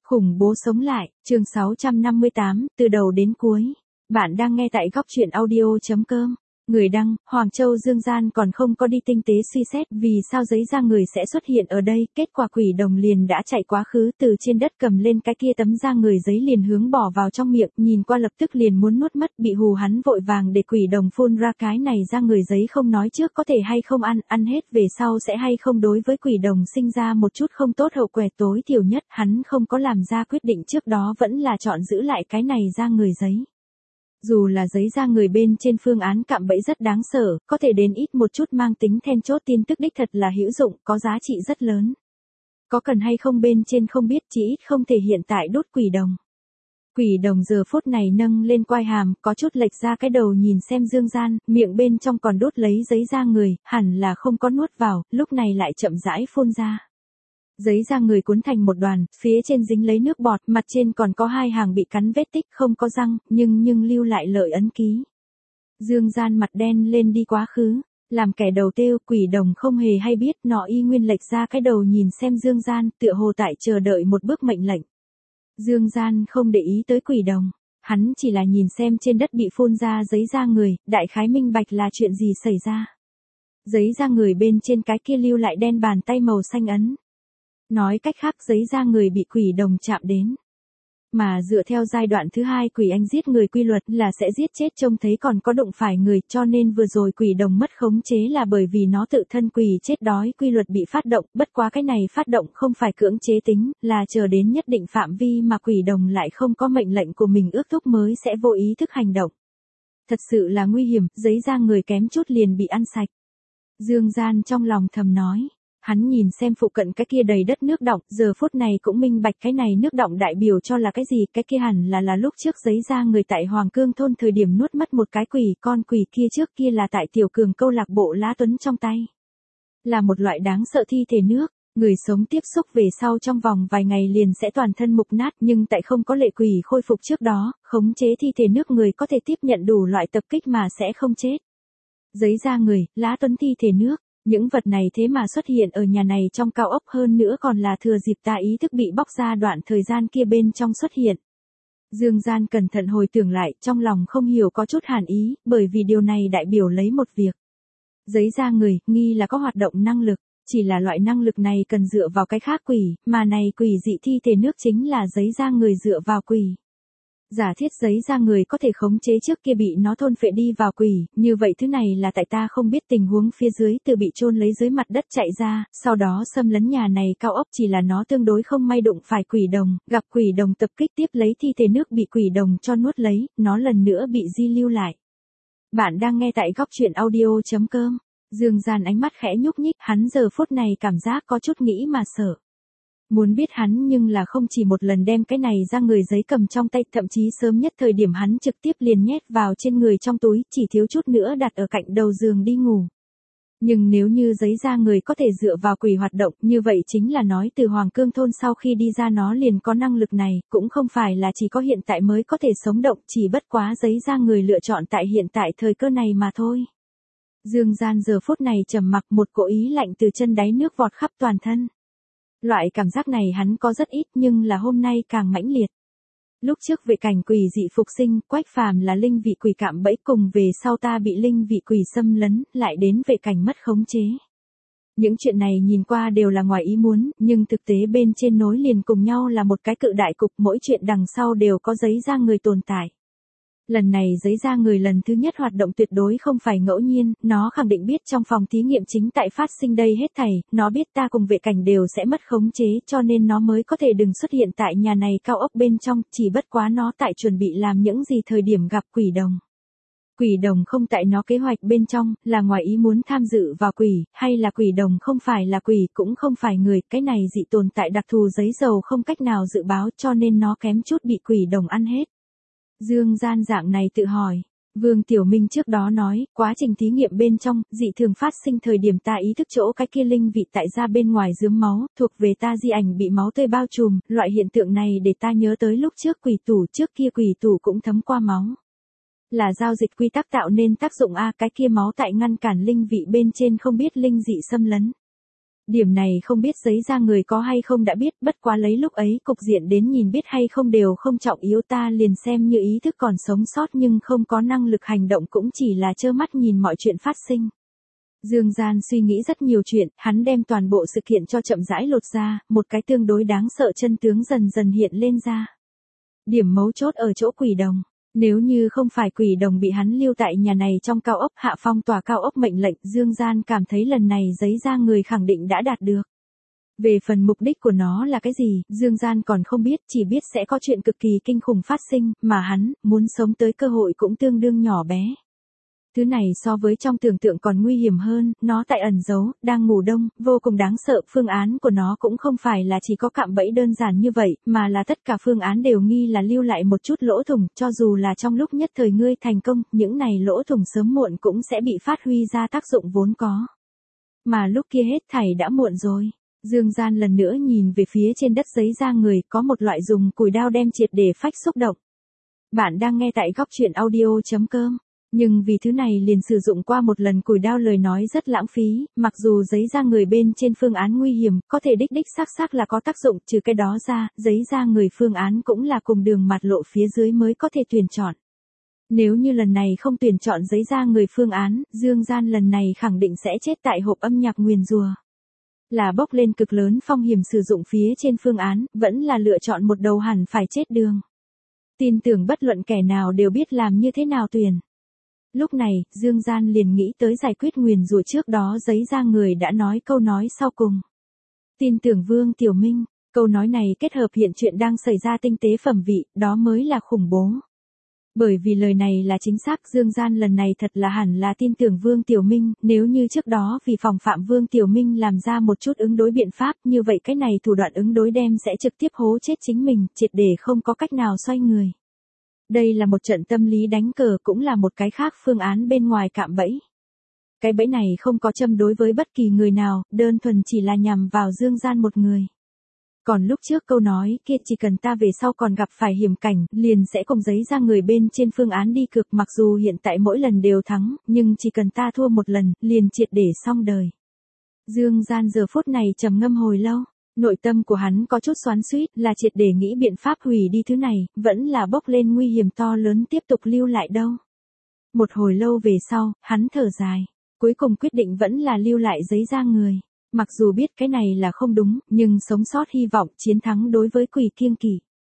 Khủng bố sống lại, chương 658, từ đầu đến cuối. Bạn đang nghe tại góc truyện audio.com. Người đăng, Hoàng Châu Dương Gian còn không có đi tinh tế suy xét vì sao giấy da người sẽ xuất hiện ở đây, kết quả quỷ đồng liền đã chạy quá khứ từ trên đất cầm lên cái kia tấm da người giấy liền hướng bỏ vào trong miệng, nhìn qua lập tức liền muốn nuốt mất, bị hù hắn vội vàng để quỷ đồng phun ra cái này da người giấy không nói trước có thể hay không ăn hết về sau sẽ hay không đối với quỷ đồng sinh ra một chút không tốt hậu quả tối thiểu nhất, hắn không có làm ra quyết định trước đó vẫn là chọn giữ lại cái này da người giấy. Dù là giấy da người bên trên phương án cạm bẫy rất đáng sợ, có thể đến ít một chút mang tính then chốt tin tức đích thật là hữu dụng, có giá trị rất lớn. Có cần hay không bên trên không biết, chỉ ít không thể hiện tại đốt quỷ đồng. Quỷ đồng giờ phút này nâng lên quai hàm, có chút lệch ra cái đầu nhìn xem Dương Gian, miệng bên trong còn đốt lấy giấy da người, hẳn là không có nuốt vào, lúc này lại chậm rãi phun ra. Giấy da người cuốn thành một đoàn, phía trên dính lấy nước bọt, mặt trên còn có hai hàng bị cắn vết tích không có răng, nhưng lưu lại lợi ấn ký. Dương Gian mặt đen lên đi quá khứ, làm kẻ đầu têu, quỷ đồng không hề hay biết, nó y nguyên lệch ra cái đầu nhìn xem Dương Gian, tựa hồ tại chờ đợi một bước mệnh lệnh. Dương Gian không để ý tới quỷ đồng, hắn chỉ là nhìn xem trên đất bị phun ra giấy da người, đại khái minh bạch là chuyện gì xảy ra. Giấy da người bên trên cái kia lưu lại đen bàn tay màu xanh ấn. Nói cách khác giấy da người bị quỷ đồng chạm đến. Mà dựa theo giai đoạn thứ hai quỷ anh giết người quy luật là sẽ giết chết trông thấy còn có đụng phải người, cho nên vừa rồi quỷ đồng mất khống chế là bởi vì nó tự thân quỷ chết đói quy luật bị phát động, bất quá cái này phát động không phải cưỡng chế tính, là chờ đến nhất định phạm vi mà quỷ đồng lại không có mệnh lệnh của mình ước thúc mới sẽ vô ý thức hành động. Thật sự là nguy hiểm, giấy da người kém chút liền bị ăn sạch. Dương Gian trong lòng thầm nói. Hắn nhìn xem phụ cận cái kia đầy đất nước đọng, giờ phút này cũng minh bạch cái này nước đọng đại biểu cho là cái gì, cái kia hẳn là lúc trước giấy da người tại Hoàng Cương thôn thời điểm nuốt mất một cái quỷ, con quỷ kia trước kia là tại Tiểu Cường câu lạc bộ Lá Tuấn trong tay. Là một loại đáng sợ thi thể nước, người sống tiếp xúc về sau trong vòng vài ngày liền sẽ toàn thân mục nát, nhưng tại không có lệ quỷ khôi phục trước đó, khống chế thi thể nước người có thể tiếp nhận đủ loại tập kích mà sẽ không chết. Giấy da người, Lá Tuấn thi thể nước. Những vật này thế mà xuất hiện ở nhà này trong cao ốc, hơn nữa còn là thừa dịp ta ý thức bị bóc ra đoạn thời gian kia bên trong xuất hiện. Dương Gian cẩn thận hồi tưởng lại, trong lòng không hiểu có chút hàn ý, bởi vì điều này đại biểu lấy một việc. Giấy da người, nghi là có hoạt động năng lực, chỉ là loại năng lực này cần dựa vào cái khác quỷ, mà này quỷ dị thi thể nước chính là giấy da người dựa vào quỷ. Giả thiết giấy da người có thể khống chế trước kia bị nó thôn phệ đi vào quỷ, như vậy thứ này là tại ta không biết tình huống phía dưới từ bị chôn lấy dưới mặt đất chạy ra, sau đó xâm lấn nhà này cao ốc, chỉ là nó tương đối không may đụng phải quỷ đồng, gặp quỷ đồng tập kích tiếp lấy thi thể nước bị quỷ đồng cho nuốt lấy, nó lần nữa bị di lưu lại. Bạn đang nghe tại góc truyện audio.com. Dương Gian ánh mắt khẽ nhúc nhích, hắn giờ phút này cảm giác có chút nghĩ mà sợ. Muốn biết hắn nhưng là không chỉ một lần đem cái này ra người giấy cầm trong tay, thậm chí sớm nhất thời điểm hắn trực tiếp liền nhét vào trên người trong túi, chỉ thiếu chút nữa đặt ở cạnh đầu giường đi ngủ. Nhưng nếu như giấy da người có thể dựa vào quỷ hoạt động, như vậy chính là nói từ Hoàng Cương thôn sau khi đi ra nó liền có năng lực này, cũng không phải là chỉ có hiện tại mới có thể sống động, chỉ bất quá giấy da người lựa chọn tại hiện tại thời cơ này mà thôi. Dương Gian giờ phút này trầm mặc, một cỗ ý lạnh từ chân đáy nước vọt khắp toàn thân. Loại cảm giác này hắn có rất ít nhưng là hôm nay càng mãnh liệt. Lúc trước về cảnh quỷ dị phục sinh, Quách Phàm là linh vị quỷ cạm bẫy, cùng về sau ta bị linh vị quỷ xâm lấn, lại đến về cảnh mất khống chế. Những chuyện này nhìn qua đều là ngoài ý muốn, nhưng thực tế bên trên nối liền cùng nhau là một cái cự đại cục, mỗi chuyện đằng sau đều có giấy da người tồn tại. Lần này giấy da người lần thứ nhất hoạt động tuyệt đối không phải ngẫu nhiên, nó khẳng định biết trong phòng thí nghiệm chính tại phát sinh đây hết thảy, nó biết ta cùng vệ cảnh đều sẽ mất khống chế cho nên nó mới có thể đừng xuất hiện tại nhà này cao ốc bên trong, chỉ bất quá nó tại chuẩn bị làm những gì thời điểm gặp quỷ đồng. Quỷ đồng không tại nó kế hoạch bên trong, là ngoài ý muốn tham dự vào quỷ, hay là quỷ đồng không phải là quỷ cũng không phải người, cái này dị tồn tại đặc thù giấy dầu không cách nào dự báo cho nên nó kém chút bị quỷ đồng ăn hết. Dương Gian dạng này tự hỏi, Vương Tiểu Minh trước đó nói, quá trình thí nghiệm bên trong, dị thường phát sinh thời điểm ta ý thức chỗ cái kia linh vị tại ra bên ngoài rướm máu, thuộc về ta di ảnh bị máu tươi bao trùm, loại hiện tượng này để ta nhớ tới lúc trước quỷ tủ, trước kia quỷ tủ cũng thấm qua máu. Là giao dịch quy tắc tạo nên tác dụng a, cái kia máu tại ngăn cản linh vị bên trên không biết linh dị xâm lấn. Điểm này không biết giấy ra người có hay không đã biết, bất quá lấy lúc ấy cục diện đến nhìn biết hay không đều không trọng yếu, ta liền xem như ý thức còn sống sót nhưng không có năng lực hành động cũng chỉ là trơ mắt nhìn mọi chuyện phát sinh. Dương Gian suy nghĩ rất nhiều chuyện, hắn đem toàn bộ sự kiện cho chậm rãi lột ra, một cái tương đối đáng sợ chân tướng dần dần hiện lên ra. Điểm mấu chốt ở chỗ quỷ đồng. Nếu như không phải quỷ đồng bị hắn lưu tại nhà này trong cao ốc hạ phong tòa cao ốc mệnh lệnh, Dương Gian cảm thấy lần này giấy ra người khẳng định đã đạt được. Về phần mục đích của nó là cái gì, Dương Gian còn không biết, chỉ biết sẽ có chuyện cực kỳ kinh khủng phát sinh, mà hắn, muốn sống tới cơ hội cũng tương đương nhỏ bé. Thứ này so với trong tưởng tượng còn nguy hiểm hơn, nó tại ẩn giấu, đang ngủ đông, vô cùng đáng sợ. Phương án của nó cũng không phải là chỉ có cạm bẫy đơn giản như vậy, mà là tất cả phương án đều nghi là lưu lại một chút lỗ thủng, cho dù là trong lúc nhất thời ngươi thành công, những này lỗ thủng sớm muộn cũng sẽ bị phát huy ra tác dụng vốn có. Mà lúc kia hết thảy đã muộn rồi. Dương Gian lần nữa nhìn về phía trên đất giấy ra người, có một loại dùng cùi đao đem triệt để phách xúc động. Bạn đang nghe tại góc truyện audio.com. Nhưng vì thứ này liền sử dụng qua một lần cùi đao lời nói rất lãng phí, mặc dù giấy ra người bên trên phương án nguy hiểm, có thể đích xác là có tác dụng, trừ cái đó ra, giấy ra người phương án cũng là cùng đường mặt lộ phía dưới mới có thể tuyển chọn. Nếu như lần này không tuyển chọn giấy ra người phương án, Dương Gian lần này khẳng định sẽ chết tại hộp âm nhạc nguyền rùa. Là bốc lên cực lớn phong hiểm sử dụng phía trên phương án, vẫn là lựa chọn một đầu hẳn phải chết đường. Tin tưởng bất luận kẻ nào đều biết làm như thế nào tuyển. Lúc này, Dương Gian liền nghĩ tới giải quyết nguyền rủa trước đó giấy ra người đã nói câu nói sau cùng. Tin tưởng Vương Tiểu Minh, câu nói này kết hợp hiện chuyện đang xảy ra tinh tế phẩm vị, đó mới là khủng bố. Bởi vì lời này là chính xác, Dương Gian lần này thật là hẳn là tin tưởng Vương Tiểu Minh, nếu như trước đó vì phòng phạm Vương Tiểu Minh làm ra một chút ứng đối biện pháp, như vậy cái này thủ đoạn ứng đối đem sẽ trực tiếp hố chết chính mình, triệt để không có cách nào xoay người. Đây là một trận tâm lý đánh cờ, cũng là một cái khác phương án bên ngoài cạm bẫy. Cái bẫy này không có châm đối với bất kỳ người nào, đơn thuần chỉ là nhằm vào Dương Gian một người. Còn lúc trước câu nói kia chỉ cần ta về sau còn gặp phải hiểm cảnh, liền sẽ cùng giấy ra người bên trên phương án đi cược, mặc dù hiện tại mỗi lần đều thắng, nhưng chỉ cần ta thua một lần, liền triệt để xong đời. Dương Gian giờ phút này trầm ngâm hồi lâu. Nội tâm của hắn có chút xoắn xuýt, là triệt để nghĩ biện pháp hủy đi thứ này, vẫn là bốc lên nguy hiểm to lớn tiếp tục lưu lại đâu. Một hồi lâu về sau, hắn thở dài. Cuối cùng quyết định vẫn là lưu lại giấy ra người. Mặc dù biết cái này là không đúng, nhưng sống sót hy vọng chiến thắng đối với quỷ kiêng kỵ.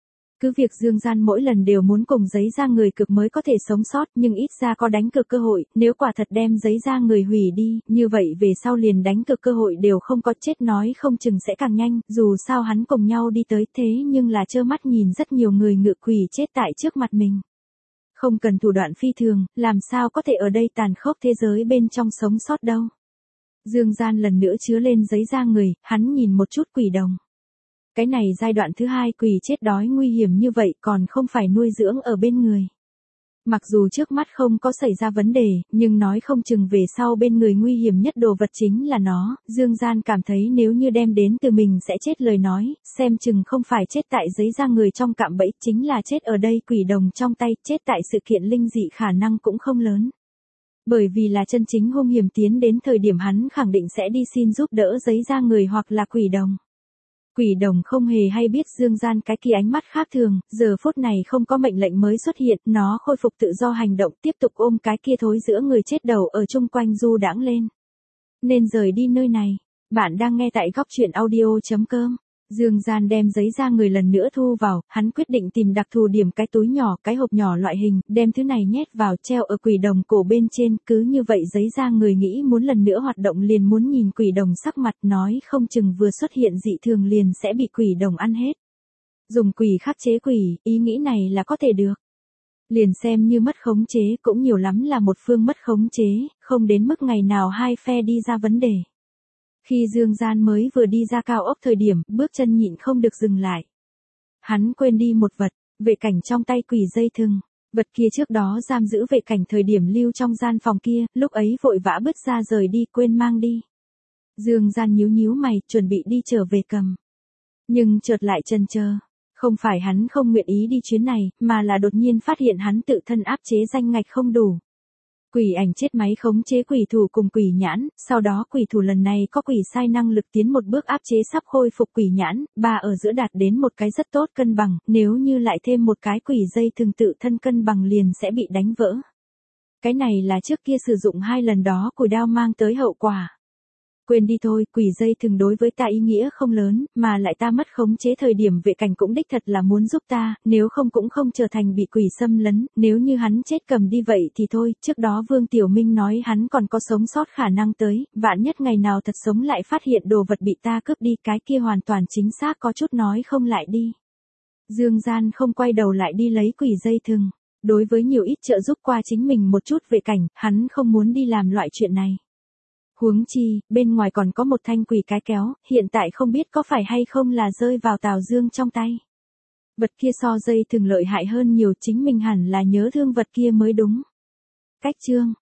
Cứ việc Dương Gian mỗi lần đều muốn cùng giấy ra người cực mới có thể sống sót, nhưng ít ra có đánh cược cơ hội, nếu quả thật đem giấy ra người hủy đi, như vậy về sau liền đánh cược cơ hội đều không có, chết nói không chừng sẽ càng nhanh, dù sao hắn cùng nhau đi tới, thế nhưng là trơ mắt nhìn rất nhiều người ngự quỷ chết tại trước mặt mình. Không cần thủ đoạn phi thường, làm sao có thể ở đây tàn khốc thế giới bên trong sống sót đâu. Dương Gian lần nữa chứa lên giấy ra người, hắn nhìn một chút quỷ đồng. Cái này giai đoạn thứ hai quỷ chết đói nguy hiểm như vậy còn không phải nuôi dưỡng ở bên người. Mặc dù trước mắt không có xảy ra vấn đề, nhưng nói không chừng về sau bên người nguy hiểm nhất đồ vật chính là nó. Dương Gian cảm thấy nếu như đem đến từ mình sẽ chết lời nói, xem chừng không phải chết tại giấy ra người trong cạm bẫy, chính là chết ở đây quỷ đồng trong tay, chết tại sự kiện linh dị khả năng cũng không lớn. Bởi vì là chân chính hung hiểm tiến đến thời điểm hắn khẳng định sẽ đi xin giúp đỡ giấy ra người hoặc là quỷ đồng. Quỷ đồng không hề hay biết Dương Gian cái kia ánh mắt khác thường, giờ phút này không có mệnh lệnh mới xuất hiện, nó khôi phục tự do hành động, tiếp tục ôm cái kia thối giữa người chết đầu ở chung quanh du đãng lên. Nên rời đi nơi này. Bạn đang nghe tại góc truyện audio.com. Dương Gian đem giấy ra người lần nữa thu vào, hắn quyết định tìm đặc thù điểm cái túi nhỏ, cái hộp nhỏ loại hình, đem thứ này nhét vào treo ở quỷ đồng cổ bên trên, cứ như vậy giấy ra người nghĩ muốn lần nữa hoạt động liền muốn nhìn quỷ đồng sắc mặt, nói không chừng vừa xuất hiện dị thường liền sẽ bị quỷ đồng ăn hết. Dùng quỷ khắc chế quỷ, ý nghĩ này là có thể được. Liền xem như mất khống chế cũng nhiều lắm là một phương mất khống chế, không đến mức ngày nào hai phe đi ra vấn đề. Khi Dương Gian mới vừa đi ra cao ốc thời điểm, bước chân nhịn không được dừng lại. Hắn quên đi một vật, vệ cảnh trong tay quỷ dây thừng. Vật kia trước đó giam giữ vệ cảnh thời điểm lưu trong gian phòng kia, lúc ấy vội vã bước ra rời đi, quên mang đi. Dương Gian nhíu mày, chuẩn bị đi trở về cầm. Nhưng chợt lại chần chờ. Không phải hắn không nguyện ý đi chuyến này, mà là đột nhiên phát hiện hắn tự thân áp chế danh ngạch không đủ. Quỷ ảnh chết máy khống chế quỷ thủ cùng quỷ nhãn, sau đó quỷ thủ lần này có quỷ sai năng lực tiến một bước áp chế sắp khôi phục quỷ nhãn, ba ở giữa đạt đến một cái rất tốt cân bằng, nếu như lại thêm một cái quỷ dây thường tự thân cân bằng liền sẽ bị đánh vỡ. Cái này là trước kia sử dụng 2 lần đó cùi đao mang tới hậu quả. Quên đi thôi, quỷ dây thường đối với ta ý nghĩa không lớn, mà lại ta mất khống chế thời điểm vệ cảnh cũng đích thật là muốn giúp ta, nếu không cũng không trở thành bị quỷ xâm lấn, nếu như hắn chết cầm đi vậy thì thôi, trước đó Vương Tiểu Minh nói hắn còn có sống sót khả năng tới, vạn nhất ngày nào thật sống lại phát hiện đồ vật bị ta cướp đi, cái kia hoàn toàn chính xác có chút nói không lại đi. Dương Gian không quay đầu lại đi lấy quỷ dây thừng, đối với nhiều ít trợ giúp qua chính mình một chút vệ cảnh, hắn không muốn đi làm loại chuyện này. Huống chi, bên ngoài còn có một thanh quỷ cái kéo, hiện tại không biết có phải hay không là rơi vào Tào Dương trong tay. Vật kia so dây thường lợi hại hơn nhiều, chính mình hẳn là nhớ thương vật kia mới đúng. Cách chương